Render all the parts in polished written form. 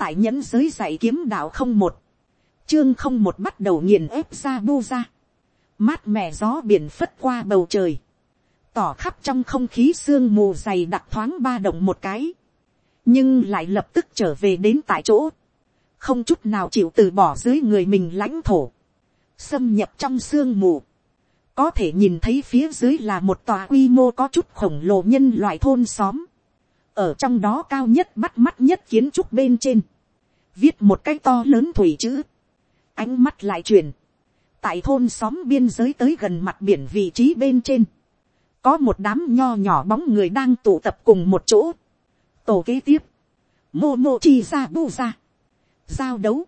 tại nhẫn giới dạy kiếm đạo không một, chương không một bắt đầu nghiền ép ra bu ra, mát mẻ gió biển phất qua bầu trời, tỏ khắp trong không khí sương mù dày đặc thoáng ba động một cái, nhưng lại lập tức trở về đến tại chỗ, không chút nào chịu từ bỏ dưới người mình lãnh thổ, xâm nhập trong sương mù, có thể nhìn thấy phía dưới là một tòa quy mô có chút khổng lồ nhân loại thôn xóm, ở trong đó cao nhất bắt mắt nhất kiến trúc bên trên, viết một cái to lớn thủy chữ, ánh mắt lại chuyển, tại thôn xóm biên giới tới gần mặt biển vị trí bên trên, có một đám nho nhỏ bóng người đang tụ tập cùng một chỗ. Tổ kế tiếp, Momochi ra bu ra, giao đấu,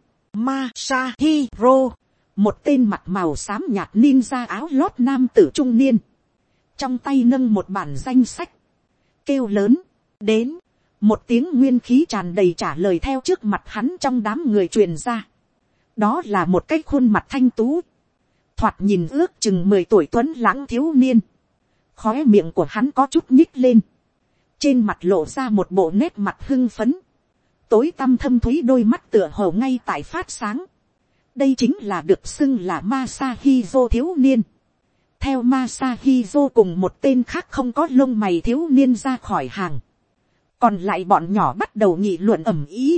Masahiro, một tên mặt màu xám nhạt ninja áo lót nam tử trung niên, trong tay nâng một bản danh sách, kêu lớn, đến, một tiếng nguyên khí tràn đầy trả lời theo trước mặt hắn trong đám người truyền ra. Đó là một cái khuôn mặt thanh tú, thoạt nhìn ước chừng 10 tuổi tuấn lãng thiếu niên, khóe miệng của hắn có chút nhích lên, trên mặt lộ ra một bộ nét mặt hưng phấn, tối tăm thâm thúy đôi mắt tựa hồ ngay tại phát sáng. Đây chính là được xưng là Masahiro thiếu niên. Theo Masahiro cùng một tên khác không có lông mày thiếu niên ra khỏi hàng, còn lại bọn nhỏ bắt đầu nghị luận ầm ĩ,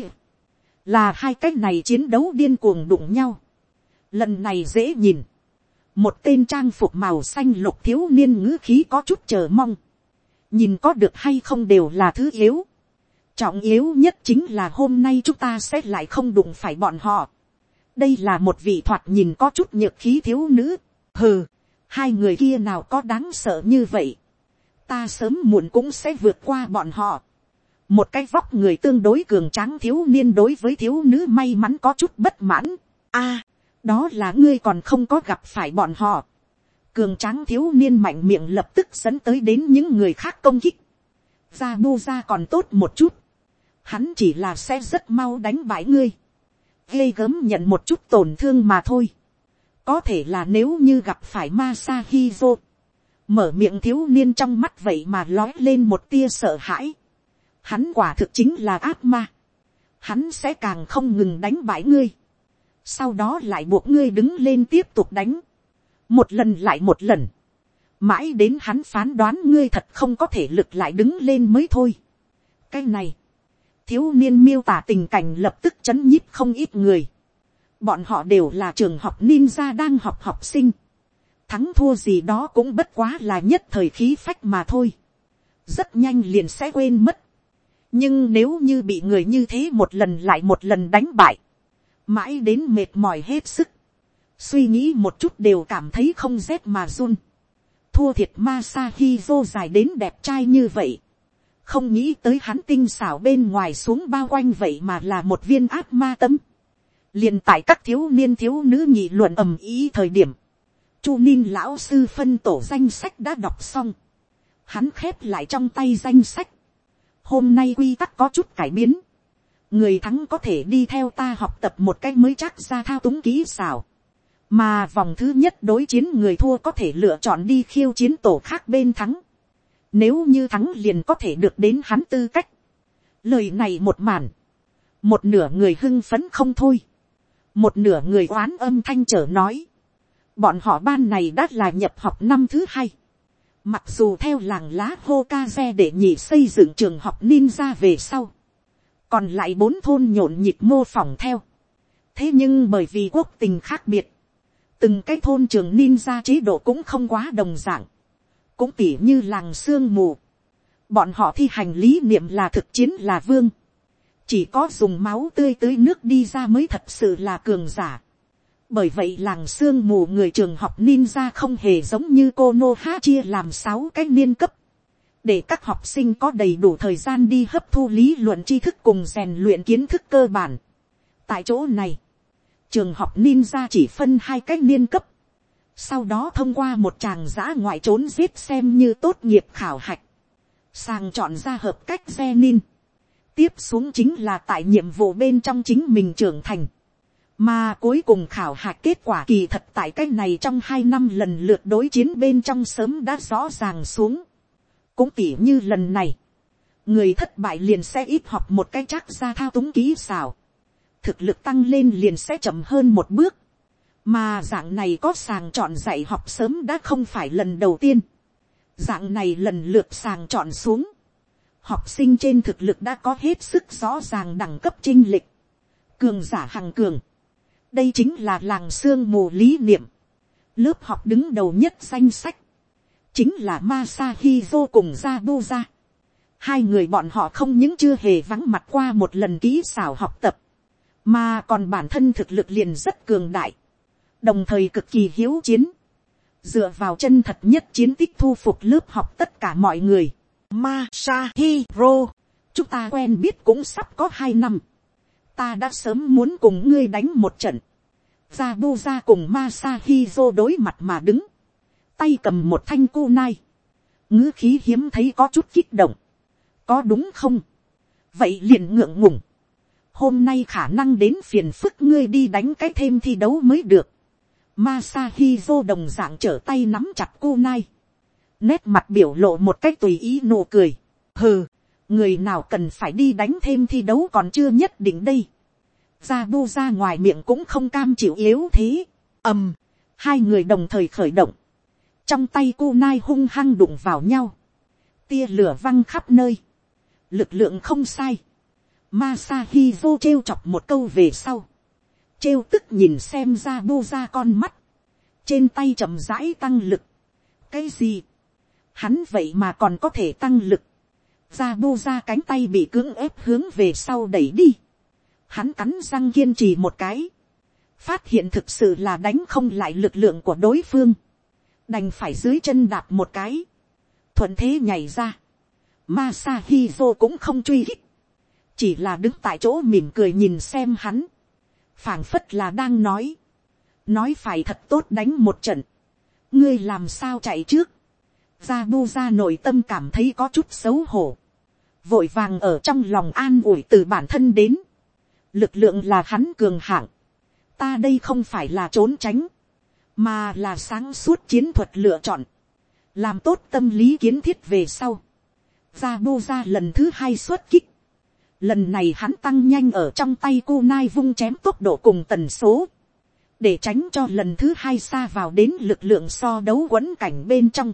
là hai cái này chiến đấu điên cuồng đụng nhau. Lần này dễ nhìn, một tên trang phục màu xanh lục thiếu niên ngữ khí có chút chờ mong, nhìn có được hay không đều là thứ yếu, trọng yếu nhất chính là hôm nay chúng ta sẽ lại không đụng phải bọn họ. Đây là một vị thoạt nhìn có chút nhược khí thiếu nữ. Hừ, hai người kia nào có đáng sợ như vậy, ta sớm muộn cũng sẽ vượt qua bọn họ. Một cái vóc người tương đối cường tráng thiếu niên đối với thiếu nữ may mắn có chút bất mãn. A, đó là ngươi còn không có gặp phải bọn họ. Cường tráng thiếu niên mạnh miệng lập tức dẫn tới đến những người khác công kích. Ra bu ra còn tốt một chút, hắn chỉ là sẽ rất mau đánh bại ngươi, ghê gớm nhận một chút tổn thương mà thôi. Có thể là nếu như gặp phải Masahiro, mở miệng thiếu niên trong mắt vậy mà lói lên một tia sợ hãi. Hắn quả thực chính là ác ma, hắn sẽ càng không ngừng đánh bại ngươi, sau đó lại buộc ngươi đứng lên tiếp tục đánh, một lần lại một lần, mãi đến hắn phán đoán ngươi thật không có thể lực lại đứng lên mới thôi. Cái này, thiếu niên miêu tả tình cảnh lập tức chấn nhiếp không ít người. Bọn họ đều là trường học ninja đang học học sinh, thắng thua gì đó cũng bất quá là nhất thời khí phách mà thôi, rất nhanh liền sẽ quên mất. Nhưng nếu như bị người như thế một lần lại một lần đánh bại, mãi đến mệt mỏi hết sức, suy nghĩ một chút đều cảm thấy không rét mà run. Thua thiệt Masahiro dài đến đẹp trai như vậy, không nghĩ tới hắn tinh xảo bên ngoài xuống bao quanh vậy mà là một viên ác ma tấm. Liền tại các thiếu niên thiếu nữ nghị luận ầm ĩ thời điểm, Chu Ninh lão sư phân tổ danh sách đã đọc xong, hắn khép lại trong tay danh sách. Hôm nay quy tắc có chút cải biến, người thắng có thể đi theo ta học tập một cách mới chắc ra thao túng kỹ xảo, mà vòng thứ nhất đối chiến người thua có thể lựa chọn đi khiêu chiến tổ khác bên thắng. Nếu như thắng liền có thể được đến hắn tư cách. Lời này một màn, một nửa người hưng phấn không thôi, một nửa người oán âm thanh trở nói. Bọn họ ban này đã là nhập học năm thứ 2. Mặc dù theo làng lá Hokage để nhị xây dựng trường học ninja về sau, còn lại 4 thôn nhộn nhịp mô phỏng theo. Thế nhưng bởi vì quốc tình khác biệt, từng cái thôn trường ninja chế độ cũng không quá đồng dạng. Cũng tỉ như làng sương mù, bọn họ thi hành lý niệm là thực chiến là vương, chỉ có dùng máu tươi tưới nước đi ra mới thật sự là cường giả. Bởi vậy làng sương mù người trường học ninja không hề giống như Konoha chia làm 6 cái niên cấp, để các học sinh có đầy đủ thời gian đi hấp thu lý luận tri thức cùng rèn luyện kiến thức cơ bản. Tại chỗ này, trường học ninja chỉ phân 2 cái niên cấp, sau đó thông qua một tràng dã ngoại trốn giết xem như tốt nghiệp khảo hạch, sàng chọn ra hợp cách genin. Tiếp xuống chính là tại nhiệm vụ bên trong chính mình trưởng thành, mà cuối cùng khảo hạch kết quả kỳ thật tại cái này trong 2 năm lần lượt đối chiến bên trong sớm đã rõ ràng xuống. Cũng tỉ như lần này, người thất bại liền sẽ ít học một cái chắc ra thao túng kỹ xảo, thực lực tăng lên liền sẽ chậm hơn một bước. Mà dạng này có sàng chọn dạy học sớm đã không phải lần đầu tiên. Dạng này lần lượt sàng chọn xuống. Học sinh trên thực lực đã có hết sức rõ ràng đẳng cấp chênh lệch. Cường giả hằng cường. Đây chính là làng sương mù lý niệm. Lớp học đứng đầu nhất danh sách. Chính là Masahiro cùng Zabuza. Hai người bọn họ không những chưa hề vắng mặt qua một lần kỹ xảo học tập. Mà còn bản thân thực lực liền rất cường đại. Đồng thời cực kỳ hiếu chiến. Dựa vào chân thật nhất chiến tích thu phục lớp học tất cả mọi người. Masahiro, chúng ta quen biết cũng sắp có 2 năm. Ta đã sớm muốn cùng ngươi đánh một trận. Zabuza cùng Masahiro đối mặt mà đứng. Tay cầm một thanh kunai. Ngữ khí hiếm thấy có chút kích động. Có đúng không? Vậy liền ngượng ngùng. Hôm nay khả năng đến phiền phức ngươi đi đánh cái thêm thi đấu mới được. Masahiro đồng dạng trở tay nắm chặt kunai. Nét mặt biểu lộ một cách tùy ý nụ cười. Hừ, người nào cần phải đi đánh thêm thi đấu còn chưa nhất định đây. Zabuza ngoài miệng cũng không cam chịu yếu thế. Hai người đồng thời khởi động. Trong tay kunai hung hăng đụng vào nhau. Tia lửa văng khắp nơi. Lực lượng không sai. Masahiro trêu chọc một câu về sau. Trêu tức nhìn xem Zabuza con mắt. Trên tay chậm rãi tăng lực. Cái gì? Hắn vậy mà còn có thể tăng lực. Zabuza cánh tay bị cưỡng ép hướng về sau đẩy đi. Hắn cắn răng kiên trì một cái. Phát hiện thực sự là đánh không lại lực lượng của đối phương. Đành phải dưới chân đạp một cái. Thuận thế nhảy ra. Masahiro cũng không truy hích. Chỉ là đứng tại chỗ mỉm cười nhìn xem hắn. Phảng phất là đang nói. Nói phải thật tốt đánh một trận. Ngươi làm sao chạy trước. Zabuza nội tâm cảm thấy có chút xấu hổ. Vội vàng ở trong lòng an ủi từ bản thân đến. Lực lượng là hắn cường hạng. Ta đây không phải là trốn tránh. Mà là sáng suốt chiến thuật lựa chọn. Làm tốt tâm lý kiến thiết về sau. Zabuza lần thứ 2 xuất kích. Lần này hắn tăng nhanh ở trong tay kunai vung chém tốc độ cùng tần số. Để tránh cho lần thứ 2 xa vào đến lực lượng so đấu quẫn cảnh bên trong.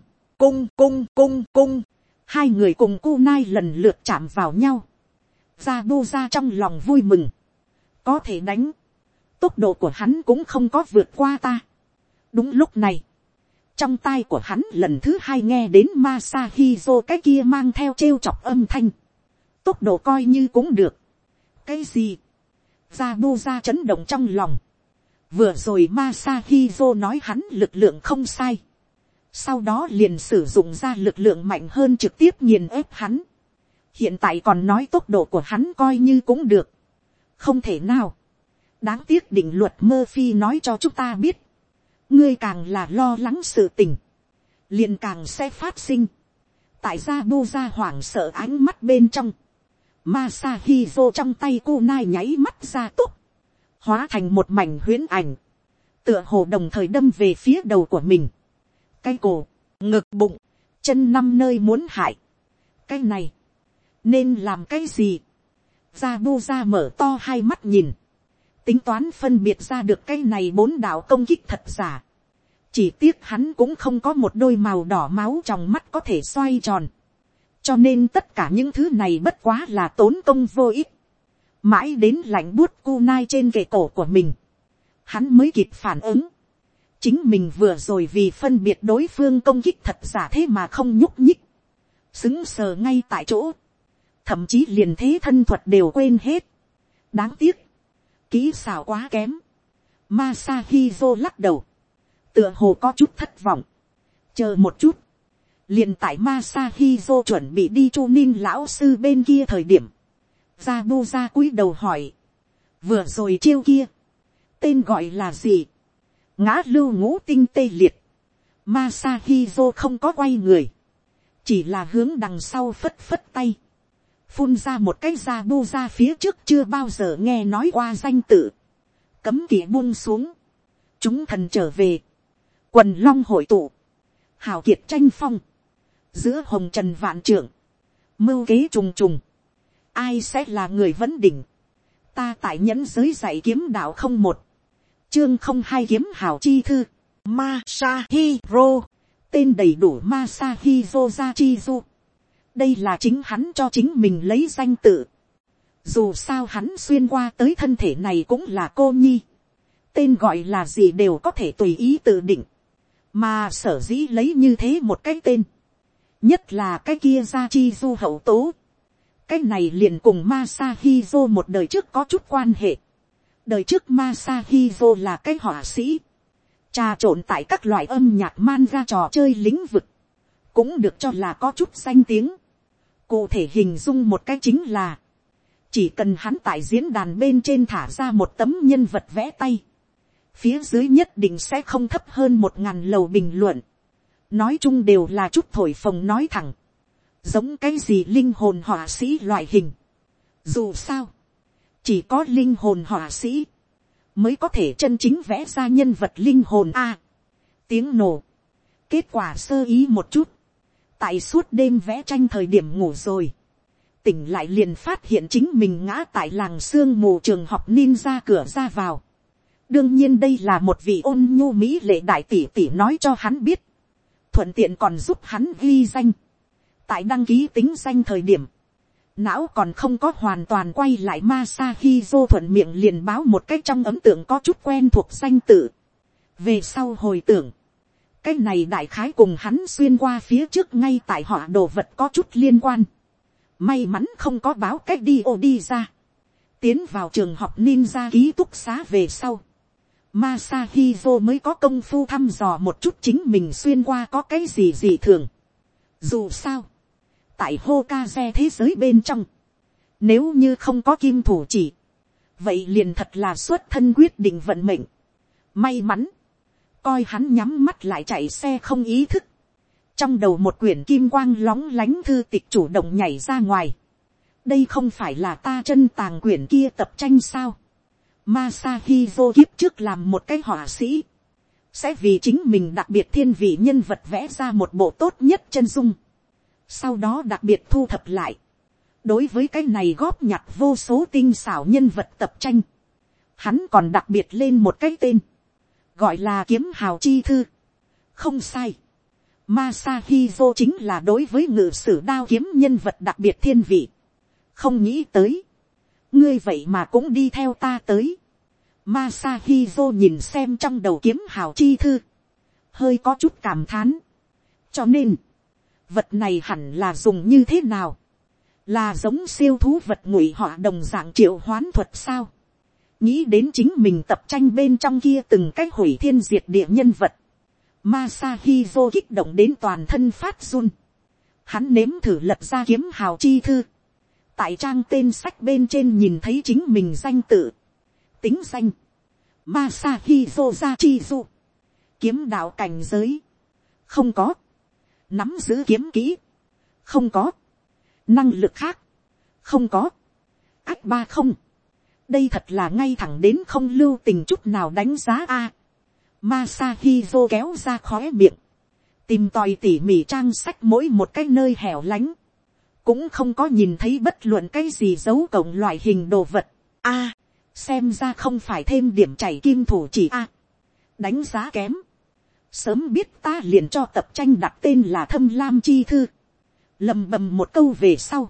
Cung. Hai người cùng kunai lần lượt chạm vào nhau. Zabuza trong lòng vui mừng. Có thể đánh. Tốc độ của hắn cũng không có vượt qua ta. Đúng lúc này. Trong tai của hắn lần thứ 2 nghe đến Masahiro cái kia mang theo trêu chọc âm thanh. Tốc độ coi như cũng được. Cái gì? Zabuza chấn động trong lòng. Vừa rồi Masahiro nói hắn lực lượng không sai. Sau đó liền sử dụng ra lực lượng mạnh hơn trực tiếp nghiền ép hắn. Hiện tại còn nói tốc độ của hắn coi như cũng được. Không thể nào. Đáng tiếc định luật Murphy nói cho chúng ta biết. Ngươi càng là lo lắng sự tình. Liền càng sẽ phát sinh. Tại Zabuza hoảng sợ ánh mắt bên trong. Masahiro trong tay kunai nháy mắt ra tốc. Hóa thành một mảnh huyễn ảnh. Tựa hồ đồng thời đâm về phía đầu của mình. Cái cổ, ngực, bụng, chân 5 nơi muốn hại. Cái này, nên làm cái gì? Zabuza mở to hai mắt nhìn. Tính toán phân biệt ra được cái này 4 đạo công kích thật giả. Chỉ tiếc hắn cũng không có một đôi màu đỏ máu trong mắt có thể xoay tròn. Cho nên tất cả những thứ này bất quá là tốn công vô ích. Mãi đến lạnh buốt kunai trên kệ cổ của mình. Hắn mới kịp phản ứng. Chính mình vừa rồi vì phân biệt đối phương công kích thật giả thế mà không nhúc nhích. Xứng sờ ngay tại chỗ. Thậm chí liền thế thân thuật đều quên hết. Đáng tiếc. Kỹ xảo quá kém. Masahiro lắc đầu. Tựa hồ có chút thất vọng. Chờ một chút. Liền tại Masahiro chuẩn bị đi Chunin lão sư bên kia thời điểm. Zabuza cúi đầu hỏi. Vừa rồi chiêu kia. Tên gọi là gì? Ngã lưu ngũ tinh tê liệt. Masahiro không có quay người. Chỉ là hướng đằng sau phất phất tay. Phun ra một cái Zabuza phía trước chưa bao giờ nghe nói qua danh tự. Cấm kỵ buông xuống. Chúng thần trở về. Quần long hội tụ. Hào kiệt tranh phong. Giữa hồng trần vạn trưởng. Mưu kế trùng trùng. Ai sẽ là người vấn đỉnh. Ta tại nhẫn giới dạy kiếm đạo không một, chương không hai kiếm hào chi thư, Masahiro, tên đầy đủ Masahiro Zachizu. Đây là chính hắn cho chính mình lấy danh tự. Dù sao hắn xuyên qua tới thân thể này cũng là cô nhi. Tên gọi là gì đều có thể tùy ý tự định. Mà sở dĩ lấy như thế một cái tên. Nhất là cái kia Zachizu hậu tố. Cái này liền cùng Masahiro một đời trước có chút quan hệ. Đời trước Masahiro là cái họa sĩ. Trà trộn tại các loại âm nhạc manga trò chơi lĩnh vực. Cũng được cho là có chút danh tiếng. Cụ thể hình dung một cái chính là. Chỉ cần hắn tại diễn đàn bên trên thả ra một tấm nhân vật vẽ tay. Phía dưới nhất định sẽ không thấp hơn 1000 lầu bình luận. Nói chung đều là chút thổi phồng nói thẳng. Giống cái gì linh hồn họa sĩ loại hình. Dù sao. Chỉ có linh hồn họa sĩ. Mới có thể chân chính vẽ ra nhân vật linh hồn a. Tiếng nổ. Kết quả sơ ý một chút. Tại suốt đêm vẽ tranh thời điểm ngủ rồi. Tỉnh lại liền phát hiện chính mình ngã tại làng sương mù trường học ninja cửa ra vào. Đương nhiên đây là một vị ôn nhu mỹ lệ đại tỷ tỷ nói cho hắn biết. Thuận tiện còn giúp hắn ghi danh. Tại đăng ký tính danh thời điểm. Não còn không có hoàn toàn quay lại Masahiro thuận miệng liền báo một cách trong ấn tượng có chút quen thuộc danh tự. Về sau hồi tưởng. Cái này đại khái cùng hắn xuyên qua phía trước ngay tại họ đồ vật có chút liên quan. May mắn không có báo cách đi ra. Tiến vào trường học ninja ký túc xá về sau. Masahiro mới có công phu thăm dò một chút chính mình xuyên qua có cái gì dị thường. Dù sao. Tại Hokage thế giới bên trong. Nếu như không có kim thủ chỉ. Vậy liền thật là xuất thân quyết định vận mệnh. May mắn. Coi hắn nhắm mắt lại chạy xe không ý thức. Trong đầu một quyển kim quang lóng lánh thư tịch chủ động nhảy ra ngoài. Đây không phải là ta chân tàng quyển kia tập tranh sao. Masahiro kiếp trước làm một cái họa sĩ. Sẽ vì chính mình đặc biệt thiên vị nhân vật vẽ ra một bộ tốt nhất chân dung. Sau đó đặc biệt thu thập lại. Đối với cái này góp nhặt vô số tinh xảo nhân vật tập tranh. Hắn còn đặc biệt lên một cái tên. Gọi là kiếm hào chi thư. Không sai. Masahiro chính là đối với ngự sử đao kiếm nhân vật đặc biệt thiên vị. Không nghĩ tới. Ngươi vậy mà cũng đi theo ta tới. Masahiro nhìn xem trong đầu kiếm hào chi thư. Hơi có chút cảm thán. Cho nên. Vật này hẳn là dùng như thế nào. Là giống siêu thú vật ngụy họa đồng dạng triệu hoán thuật sao. Nghĩ đến chính mình tập tranh bên trong kia từng cách hủy thiên diệt địa nhân vật. Masahiro kích động đến toàn thân phát run. Hắn nếm thử lật ra kiếm hào chi thư. Tại trang tên sách bên trên nhìn thấy chính mình danh tự. Tính danh. Masahiro Zachizu. Kiếm đạo cảnh giới. Không có. Nắm giữ kiếm kỹ. Không có. Năng lực khác. Không có. Ách ba không. Đây thật là ngay thẳng đến không lưu tình chút nào đánh giá a. Masahiro kéo ra khóe miệng. Tìm tòi tỉ mỉ trang sách mỗi một cái nơi hẻo lánh. Cũng không có nhìn thấy bất luận cái gì dấu cộng loại hình đồ vật. A, xem ra không phải thêm điểm chảy kim thủ chỉ a. Đánh giá kém. Sớm biết ta liền cho tập tranh đặt tên là Thâm Lam Chi Thư. Lầm bầm một câu về sau.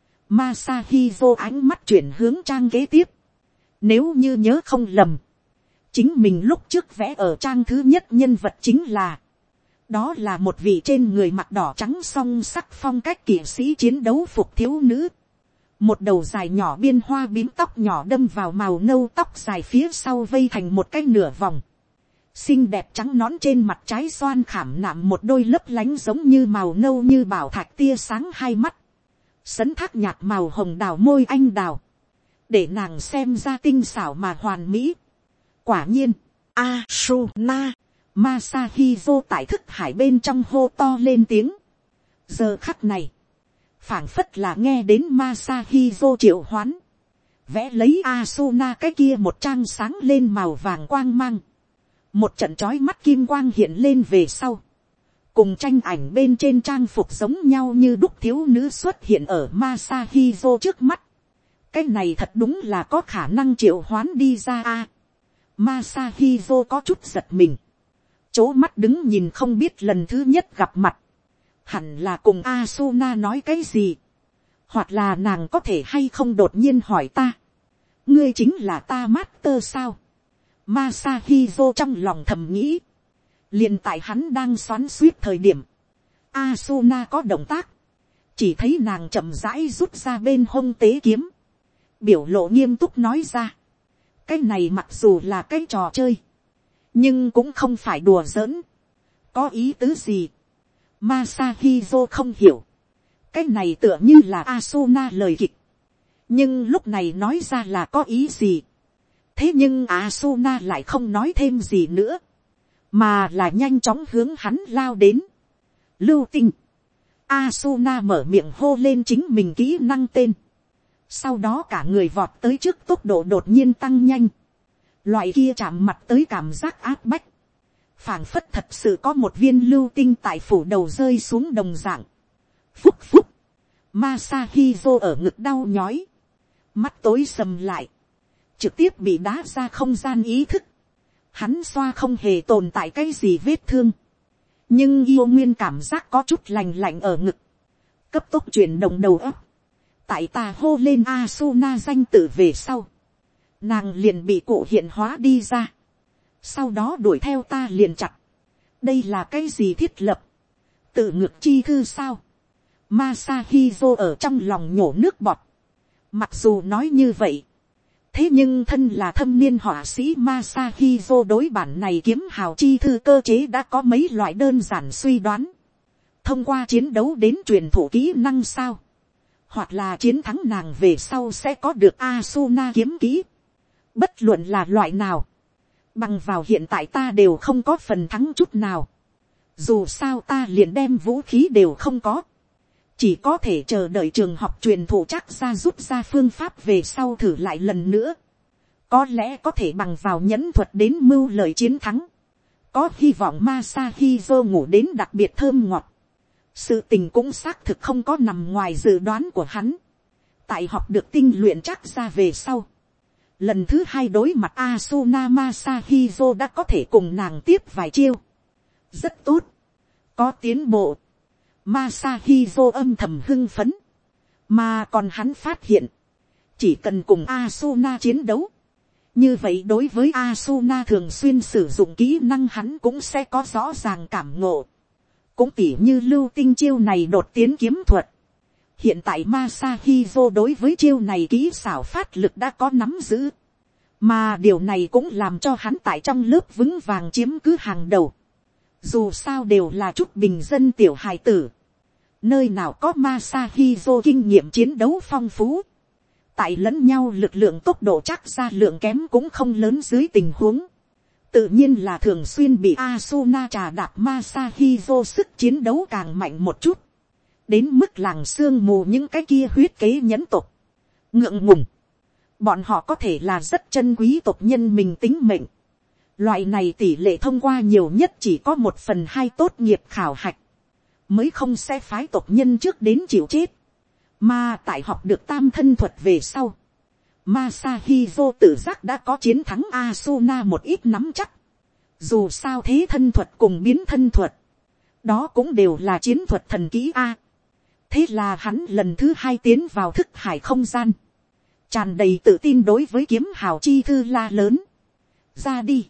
Masahiro ánh mắt chuyển hướng trang kế tiếp. Nếu như nhớ không lầm. Chính mình lúc trước vẽ ở trang thứ nhất nhân vật chính là. Đó là một vị trên người mặc đỏ trắng song sắc phong cách kỵ sĩ chiến đấu phục thiếu nữ. Một đầu dài nhỏ biên hoa bím tóc nhỏ đâm vào màu nâu tóc dài phía sau vây thành một cái nửa vòng. Xinh đẹp trắng nón trên mặt trái xoan khảm nạm một đôi lấp lánh giống như màu nâu như bảo thạch tia sáng hai mắt. Sấn thác nhạt màu hồng đào môi anh đào. Để nàng xem ra tinh xảo mà hoàn mỹ. Quả nhiên, Asuna, Masahiro tại thức hải bên trong hô to lên tiếng. Giờ khắc này, phảng phất là nghe đến Masahiro triệu hoán. Vẽ lấy Asuna cái kia một trang sáng lên màu vàng quang mang. Một trận chói mắt kim quang hiện lên về sau. Cùng tranh ảnh bên trên trang phục giống nhau như đúc thiếu nữ xuất hiện ở Masahiro trước mắt. cái này thật đúng là có khả năng triệu hoán đi ra a. Masahiro có chút giật mình, chố mắt đứng nhìn không biết lần thứ nhất gặp mặt, hẳn là cùng Asuna nói cái gì, hoặc là nàng có thể hay không đột nhiên hỏi ta, ngươi chính là ta master sao. Masahiro trong lòng thầm nghĩ, liền tại hắn đang xoắn suýt thời điểm, Asuna có động tác, chỉ thấy nàng chậm rãi rút ra bên hông tế kiếm, biểu lộ nghiêm túc nói ra, cái này mặc dù là cái trò chơi, nhưng cũng không phải đùa giỡn, có ý tứ gì. Masahiro không hiểu, cái này tựa như là Asuna lời kịch, nhưng lúc này nói ra là có ý gì. Thế nhưng Asuna lại không nói thêm gì nữa, mà là nhanh chóng hướng hắn lao đến. Lưu tinh, Asuna mở miệng hô lên chính mình kỹ năng tên, sau đó cả người vọt tới trước, tốc độ đột nhiên tăng nhanh, loại kia chạm mặt tới cảm giác áp bách, phảng phất thật sự có một viên lưu tinh tại phủ đầu rơi xuống đồng dạng. Phúc phúc, Masahiro ở ngực đau nhói, mắt tối sầm lại, trực tiếp bị đá ra không gian ý thức. Hắn xoa không hề tồn tại cái gì vết thương, nhưng yêu nguyên cảm giác có chút lành lạnh ở ngực, cấp tốc chuyển động đầu óc. Tại ta hô lên Asuna danh tự về sau, nàng liền bị cụ hiện hóa đi ra, sau đó đuổi theo ta liền chặt. Đây là cái gì thiết lập, tự ngược chi thư sao. Masahiro ở trong lòng nhổ nước bọt. Mặc dù nói như vậy, thế nhưng thân là thâm niên họa sĩ Masahiro đối bản này kiếm hào chi thư cơ chế đã có mấy loại đơn giản suy đoán. Thông qua chiến đấu đến truyền thụ kỹ năng sao, hoặc là chiến thắng nàng về sau sẽ có được Asuna kiếm kỹ. Bất luận là loại nào, bằng vào hiện tại ta đều không có phần thắng chút nào. Dù sao ta liền đem vũ khí đều không có, chỉ có thể chờ đợi trường học truyền thụ chắc ra rút ra phương pháp về sau thử lại lần nữa. Có lẽ có thể bằng vào nhẫn thuật đến mưu lợi chiến thắng. Có hy vọng Masahiro ngủ đến đặc biệt thơm ngọt. Sự tình cũng xác thực không có nằm ngoài dự đoán của hắn. Tại học được tinh luyện chắc ra về sau, lần thứ hai đối mặt Asuna, Masahiro đã có thể cùng nàng tiếp vài chiêu. Rất tốt, có tiến bộ. Masahiro âm thầm hưng phấn, mà còn hắn phát hiện, chỉ cần cùng Asuna chiến đấu, như vậy đối với Asuna thường xuyên sử dụng kỹ năng hắn cũng sẽ có rõ ràng cảm ngộ. Cũng tỉ như lưu tinh chiêu này đột tiến kiếm thuật. Hiện tại Masahiro đối với chiêu này kỹ xảo phát lực đã có nắm giữ, mà điều này cũng làm cho hắn tại trong lớp vững vàng chiếm cứ hàng đầu. Dù sao đều là chút bình dân tiểu hài tử, nơi nào có Masahiro kinh nghiệm chiến đấu phong phú, tại lẫn nhau lực lượng tốc độ chắc ra lượng kém cũng không lớn dưới tình huống, tự nhiên là thường xuyên bị Asuna trà đạp. Masahiro sức chiến đấu càng mạnh một chút, đến mức làng sương mù những cái kia huyết kế nhẫn tộc ngượng ngùng. Bọn họ có thể là rất chân quý tộc nhân mình tính mệnh, loại này tỷ lệ thông qua nhiều nhất chỉ có 1/2 tốt nghiệp khảo hạch, mới không sẽ phái tộc nhân trước đến chịu chết. Mà tại học được tam thân thuật về sau, Masahiro tự giác đã có chiến thắng Asuna một ít nắm chắc. Dù sao thế thân thuật cùng biến thân thuật, đó cũng đều là chiến thuật thần kỹ A. Thế là hắn lần thứ hai tiến vào thức hải không gian, tràn đầy tự tin đối với kiếm hào chi thư la lớn. Ra đi,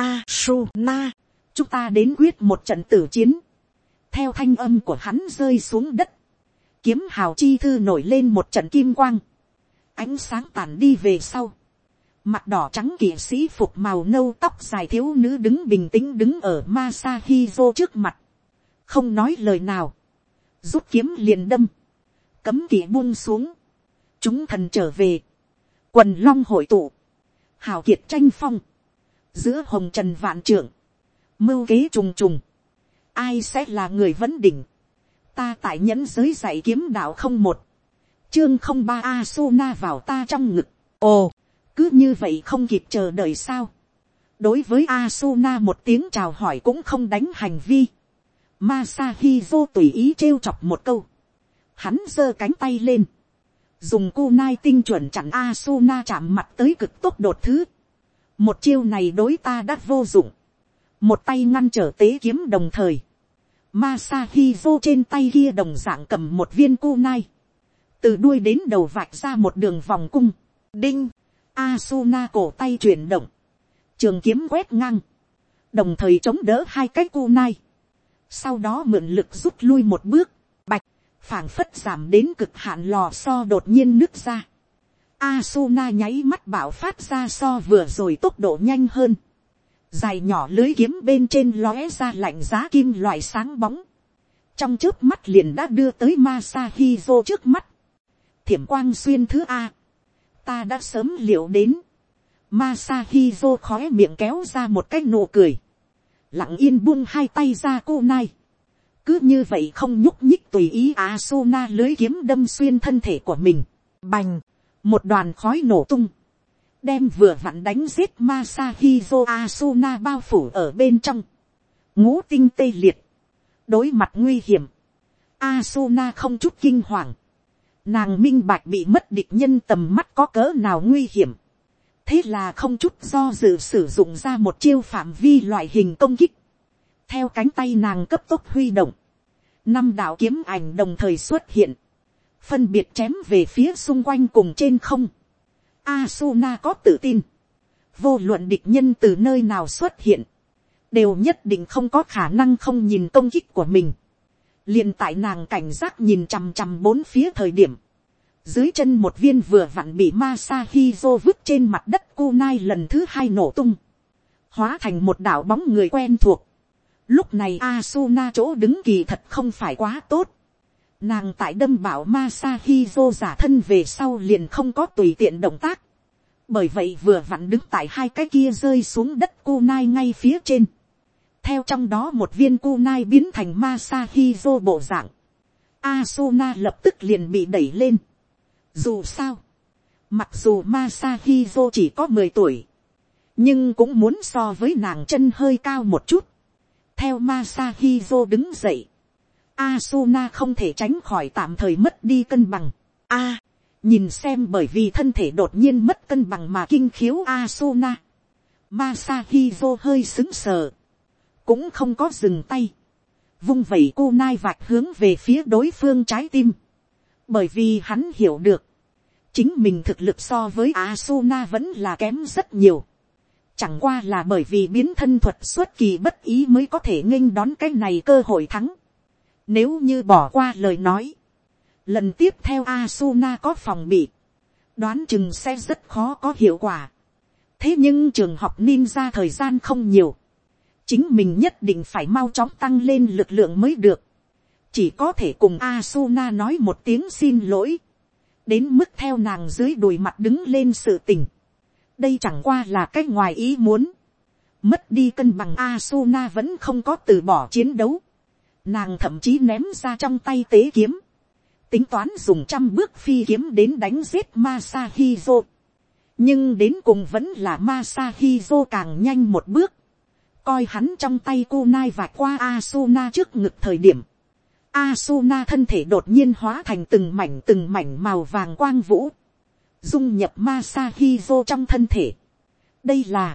Asuna, chúng ta đến quyết một trận tử chiến. Theo thanh âm của hắn rơi xuống đất, kiếm hào chi thư nổi lên một trận kim quang, ánh sáng tàn đi về sau, mặt đỏ trắng kỵ sĩ phục màu nâu tóc dài thiếu nữ đứng bình tĩnh đứng ở Masahiro trước mặt, không nói lời nào, rút kiếm liền đâm, cấm kỵ buông xuống, chúng thần trở về, quần long hội tụ, hào kiệt tranh phong, giữa hồng trần vạn trưởng, mưu kế trùng trùng, ai sẽ là người vấn đỉnh. Ta tại nhẫn giới dạy kiếm đạo không một, chương 03 Asuna vào ta trong ngực. Ồ, cứ như vậy không kịp chờ đợi sao. Đối với Asuna một tiếng chào hỏi cũng không đánh hành vi, Masahiro tùy ý trêu chọc một câu, hắn giơ cánh tay lên, dùng kunai tinh chuẩn chặn Asuna chạm mặt tới cực tốc đột thứ. Một chiêu này đối ta đã vô dụng, một tay ngăn trở tế kiếm đồng thời, Masahiro trên tay kia đồng dạng cầm một viên kunai, từ đuôi đến đầu vạch ra một đường vòng cung. Đinh, Asuna cổ tay chuyển động, trường kiếm quét ngang, đồng thời chống đỡ hai cái kunai, sau đó mượn lực rút lui một bước. Bạch, phảng phất giảm đến cực hạn lò xo đột nhiên nứt ra. Asuna nháy mắt bạo phát ra so vừa rồi tốc độ nhanh hơn. Dài nhỏ lưới kiếm bên trên lóe ra lạnh giá kim loại sáng bóng. Trong chớp mắt liền đã đưa tới Masahiro trước mắt. Thiểm quang xuyên thứ A. Ta đã sớm liệu đến. Masahiro khóe miệng kéo ra một cái nụ cười. Lặng yên buông hai tay ra kunai. Cứ như vậy không nhúc nhích tùy ý Asuna lưới kiếm đâm xuyên thân thể của mình. Bành, một đoàn khói nổ tung, đem vừa vặn đánh giết Masahiro Asuna bao phủ ở bên trong. Ngũ tinh tê liệt, đối mặt nguy hiểm, Asuna không chút kinh hoàng. Nàng minh bạch bị mất địch nhân tầm mắt có cỡ nào nguy hiểm. Thế là không chút do dự sử dụng ra một chiêu phạm vi loại hình công kích. Theo cánh tay nàng cấp tốc huy động, 5 đạo kiếm ảnh đồng thời xuất hiện, phân biệt chém về phía xung quanh cùng trên không. Asuna có tự tin, vô luận địch nhân từ nơi nào xuất hiện, đều nhất định không có khả năng không nhìn công kích của mình. Liền tại nàng cảnh giác nhìn chằm chằm bốn phía thời điểm, dưới chân một viên vừa vặn bị Masahiro vứt trên mặt đất kunai lần thứ 2 nổ tung, hóa thành một đạo bóng người quen thuộc. Lúc này Asuna chỗ đứng kỳ thật không phải quá tốt. Nàng tại đâm bảo Masahiro giả thân về sau liền không có tùy tiện động tác. Bởi vậy vừa vặn đứng tại hai cái kia rơi xuống đất kunai ngay phía trên. Theo trong đó một viên kunai biến thành Masahiro bộ dạng, Asuna lập tức liền bị đẩy lên. Dù sao, mặc dù Masahiro chỉ có 10 tuổi, nhưng cũng muốn so với nàng chân hơi cao một chút. Theo Masahiro đứng dậy, Asuna không thể tránh khỏi tạm thời mất đi cân bằng. Nhìn xem bởi vì thân thể đột nhiên mất cân bằng mà kinh khiếu Asuna, Masahiro hơi sững sờ, cũng không có dừng tay, vung vẩy kunai vạch hướng về phía đối phương trái tim. Bởi vì hắn hiểu được, chính mình thực lực so với Asuna vẫn là kém rất nhiều. Chẳng qua là bởi vì biến thân thuật xuất kỳ bất ý mới có thể nghênh đón cái này cơ hội thắng. Nếu như bỏ qua lời nói, lần tiếp theo Asuna có phòng bị, đoán chừng sẽ rất khó có hiệu quả. Thế nhưng trường học ninja thời gian không nhiều, chính mình nhất định phải mau chóng tăng lên lực lượng mới được. Chỉ có thể cùng Asuna nói một tiếng xin lỗi, đến mức theo nàng dưới đùi mặt đứng lên sự tình. Đây chẳng qua là cái ngoài ý muốn. Mất đi cân bằng Asuna vẫn không có từ bỏ chiến đấu. Nàng thậm chí ném ra trong tay tế kiếm, tính toán dùng 100 bước phi kiếm đến đánh giết Masahiro. Nhưng đến cùng vẫn là Masahiro càng nhanh một bước. Coi hắn trong tay kunai vạch qua Asuna trước ngực thời điểm, Asuna thân thể đột nhiên hóa thành từng mảnh màu vàng quang vũ, dung nhập Masahiro trong thân thể. Đây là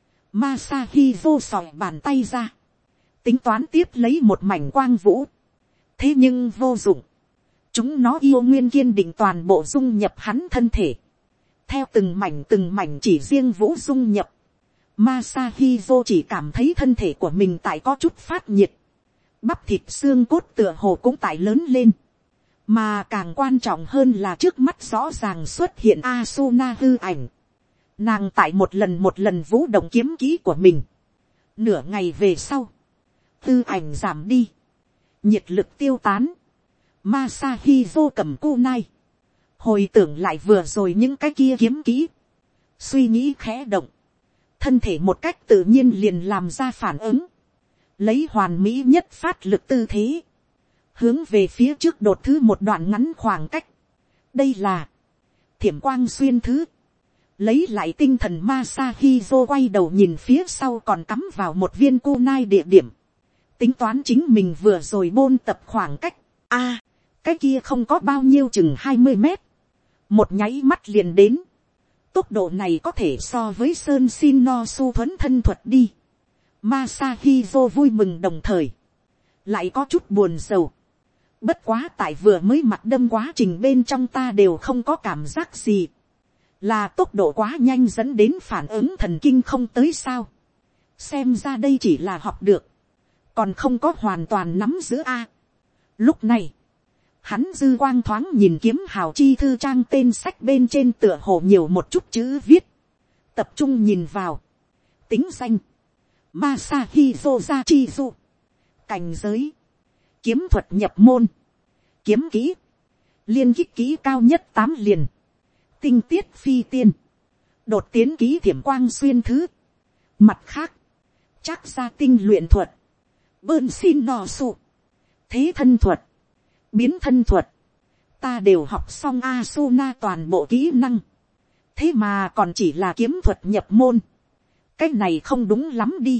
Masahiro sỏi bàn tay ra, tính toán tiếp lấy một mảnh quang vũ. Thế nhưng vô dụng, chúng nó yêu nguyên kiên định toàn bộ dung nhập hắn thân thể. Theo từng mảnh chỉ riêng vũ dung nhập, Masahiro chỉ cảm thấy thân thể của mình tại có chút phát nhiệt, bắp thịt xương cốt tựa hồ cũng tại lớn lên. Mà càng quan trọng hơn là trước mắt rõ ràng xuất hiện Asuna hư ảnh. Nàng tại một lần vũ động kiếm kỹ của mình. Nửa ngày về sau, hư ảnh giảm đi, nhiệt lực tiêu tán. Masahiro cầm kunai, hồi tưởng lại vừa rồi những cái kia kiếm kỹ, suy nghĩ khẽ động, thân thể một cách tự nhiên liền làm ra phản ứng, lấy hoàn mỹ nhất phát lực tư thế, hướng về phía trước đột thứ một đoạn ngắn khoảng cách. Đây là thiểm quang xuyên thứ. Lấy lại tinh thần, Masahiro quay đầu nhìn phía sau còn cắm vào một viên kunai địa điểm, tính toán chính mình vừa rồi bôn tập khoảng cách. Cái kia không có bao nhiêu, chừng 20 mét. một nháy mắt liền đến. Tốc độ này có thể so với sơn xin no su thuấn thân thuật đi. Masahizo vui mừng đồng thời lại có chút buồn rầu. Bất quá tại vừa mới mặt đâm quá trình bên trong ta đều không có cảm giác gì. Là tốc độ quá nhanh dẫn đến phản ứng thần kinh không tới sao. Xem ra đây chỉ là học được, còn không có hoàn toàn nắm giữ a. Lúc này, hắn dư quang thoáng nhìn kiếm hào chi thư trang tên sách bên trên tựa hồ nhiều một chút chữ viết. Tập trung nhìn vào. Tính danh. Masahizo Zachizu. Cảnh giới. Kiếm thuật nhập môn. Kiếm kỹ. Liên kích kỹ cao nhất 8 liền. Tinh tiết phi tiên. Đột tiến kỹ thiểm quang xuyên thứ. Mặt khác. Chắc ra tinh luyện thuật. Bơn xin nò sụ. Thế thân thuật. Biến thân thuật. Ta đều học xong Asuna toàn bộ kỹ năng. Thế mà còn chỉ là kiếm thuật nhập môn. Cái này không đúng lắm đi.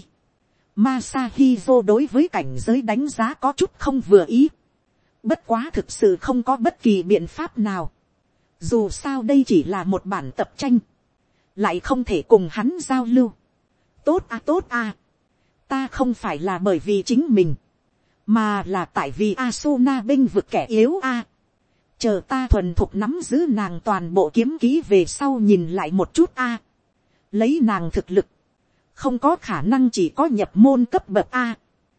Masahizo đối với cảnh giới đánh giá có chút không vừa ý. Bất quá thực sự không có bất kỳ biện pháp nào. Dù sao đây chỉ là một bản tập tranh. Lại không thể cùng hắn giao lưu. Tốt à. Ta không phải là bởi vì chính mình. Mà là tại vì Asuna bênh vực kẻ yếu a. Chờ ta thuần thục nắm giữ nàng toàn bộ kiếm kỹ về sau nhìn lại một chút a. Lấy nàng thực lực. Không có khả năng chỉ có nhập môn cấp bậc a.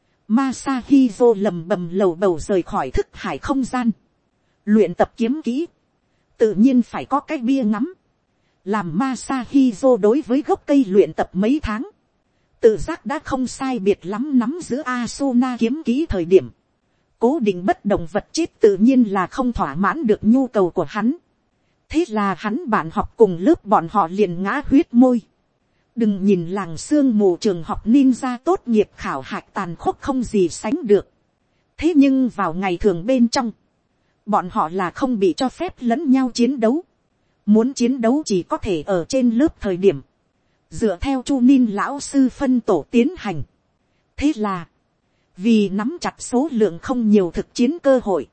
Masahizo lầm bầm lầu bầu rời khỏi thức hải không gian. Luyện tập kiếm kỹ. Tự nhiên phải có cái bia ngắm. Làm Masahizo đối với gốc cây luyện tập mấy tháng. Tự giác đã không sai biệt lắm nắm giữ Asuna kiếm kỹ thời điểm. Cố định bất động vật chết tự nhiên là không thỏa mãn được nhu cầu của hắn. Thế là hắn bạn học cùng lớp bọn họ liền ngã huyết môi. Đừng nhìn làng sương mù trường học ninja tốt nghiệp khảo hạch tàn khốc không gì sánh được. Thế nhưng vào ngày thường bên trong, bọn họ là không bị cho phép lẫn nhau chiến đấu. Muốn chiến đấu chỉ có thể ở trên lớp thời điểm. Dựa theo Chu Nin lão sư phân tổ tiến hành. Thế là, vì nắm chặt số lượng không nhiều thực chiến cơ hội,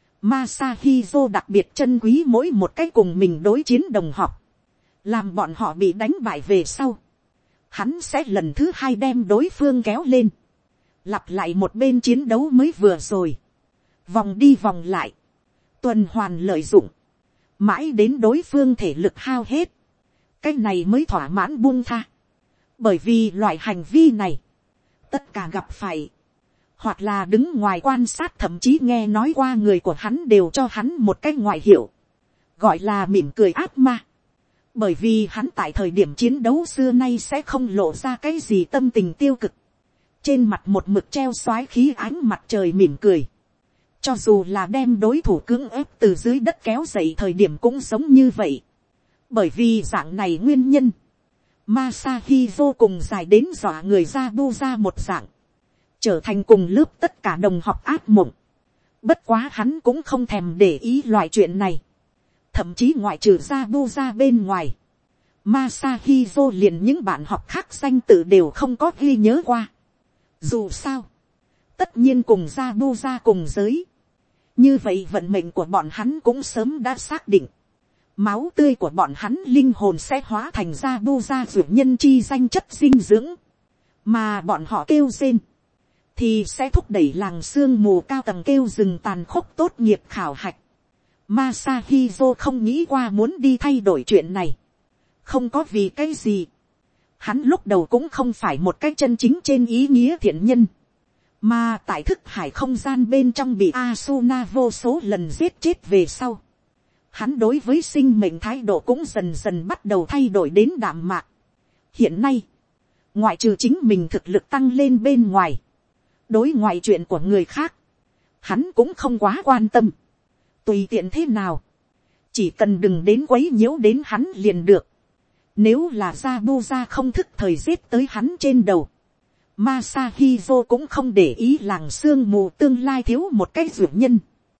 Masahizo đặc biệt trân quý mỗi một cái cùng mình đối chiến đồng học. Làm bọn họ bị đánh bại về sau, hắn sẽ lần thứ hai đem đối phương kéo lên. Lặp lại một bên chiến đấu mới vừa rồi. Vòng đi vòng lại. Tuần hoàn lợi dụng. Mãi đến đối phương thể lực hao hết. Cái này mới thỏa mãn buông tha. Bởi vì loại hành vi này, tất cả gặp phải, hoặc là đứng ngoài quan sát thậm chí nghe nói qua người của hắn đều cho hắn một cái ngoại hiệu. Gọi là mỉm cười ác ma. Bởi vì hắn tại thời điểm chiến đấu xưa nay sẽ không lộ ra cái gì tâm tình tiêu cực. Trên mặt một mực treo xoái khí ánh mặt trời mỉm cười. Cho dù là đem đối thủ cưỡng ép từ dưới đất kéo dậy thời điểm cũng giống như vậy. Bởi vì dạng này nguyên nhân, Masahizo cùng dài đến dọa người ra bu ra một dạng. Trở thành cùng lớp tất cả đồng học ác mộng. Bất quá hắn cũng không thèm để ý loại chuyện này. Thậm chí ngoại trừ ra bu ra bên ngoài, Masahizo liền những bạn học khác danh tự đều không có ghi nhớ qua. Dù sao, tất nhiên cùng ra bu ra cùng giới. Như vậy vận mệnh của bọn hắn cũng sớm đã xác định. Máu tươi của bọn hắn linh hồn sẽ hóa thành ra bu ra dụ nhân chi danh chất dinh dưỡng. Mà bọn họ kêu rên, thì sẽ thúc đẩy làng sương mù cao tầng kêu rừng tàn khốc tốt nghiệp khảo hạch. Masahizo không nghĩ qua muốn đi thay đổi chuyện này. Không có vì cái gì. Hắn lúc đầu cũng không phải một cái chân chính trên ý nghĩa thiện nhân. Mà tại thức hải không gian bên trong bị Asuna vô số lần giết chết về sau. Hắn đối với sinh mệnh thái độ cũng dần dần bắt đầu thay đổi đến đạm mạc. Hiện nay, ngoại trừ chính mình thực lực tăng lên bên ngoài, đối ngoại chuyện của người khác, hắn cũng không quá quan tâm. Tùy tiện thế nào, chỉ cần đừng đến quấy nhiễu đến hắn liền được. Nếu là Zabuza không thức thời giết tới hắn trên đầu, Masahizo cũng không để ý làng sương mù tương lai thiếu một cái dụ nhân.